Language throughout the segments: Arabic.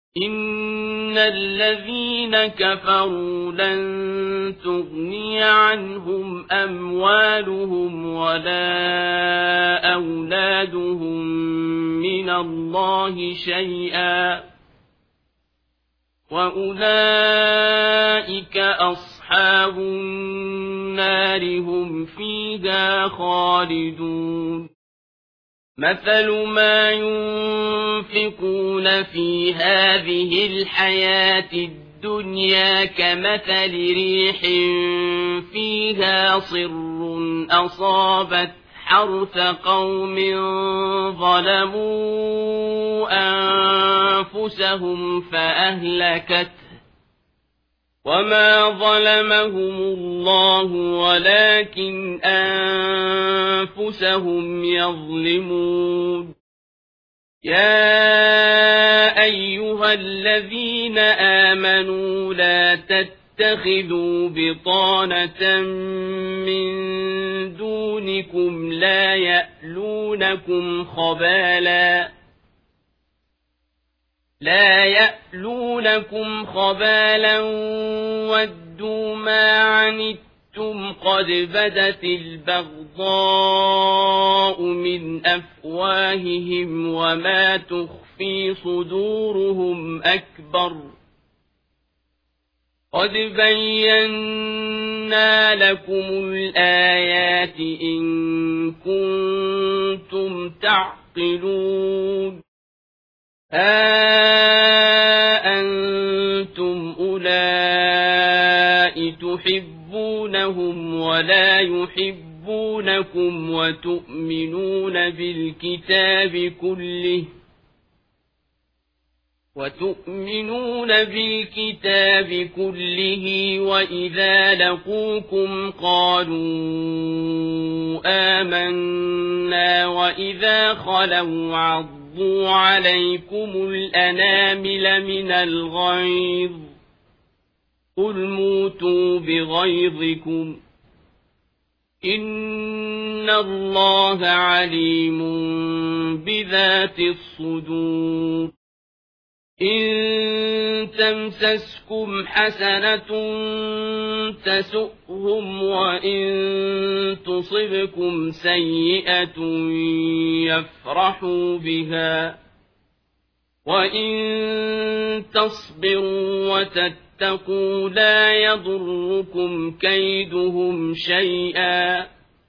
إن الذين كفروا لن تغني عنهم أموالهم ولا أولادهم من الله شيئا وأولئك أصحاب النار هم فيها خالدون مثل ما ينفقون في هذه الحياة الدنيا كمثل ريح فيها صر أصابت حرث قوم ظلموا أنفسهم فأهلكته وما ظلمهم الله ولكن أنفسهم يظلمون يا أيها الذين آمنوا لا تتخذوا بطانة من دونكم لا يألونكم خبالا ودوا ما عنتم قد بدت البغضاء من أفواههم وما تخفي صدورهم أكبر قد بينا لكم الآيات إن كنتم تعقلون أنتم أولئك تحبونهم ولا يحبونكم وتؤمنون بالكتاب كله وإذا لقوكم قالوا آمنا وإذا خلوا عضوا عليكم الأنامل من الغيظ قل موتوا بغيظكم إن الله عليم بذات الصدور إن تمسسكم حسنة تسؤهم وإن تصبكم سيئة يفرحوا بها وإن تصبروا وتتقوا لا يضركم كيدهم شيئا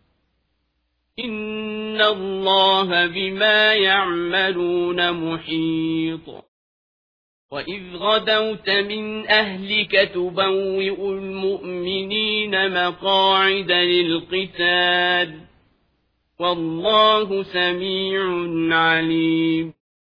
إن الله بما يعملون محيط وإذ غدوت من أهلك تبوئ المؤمنين مقاعد للقتال والله سميع عليم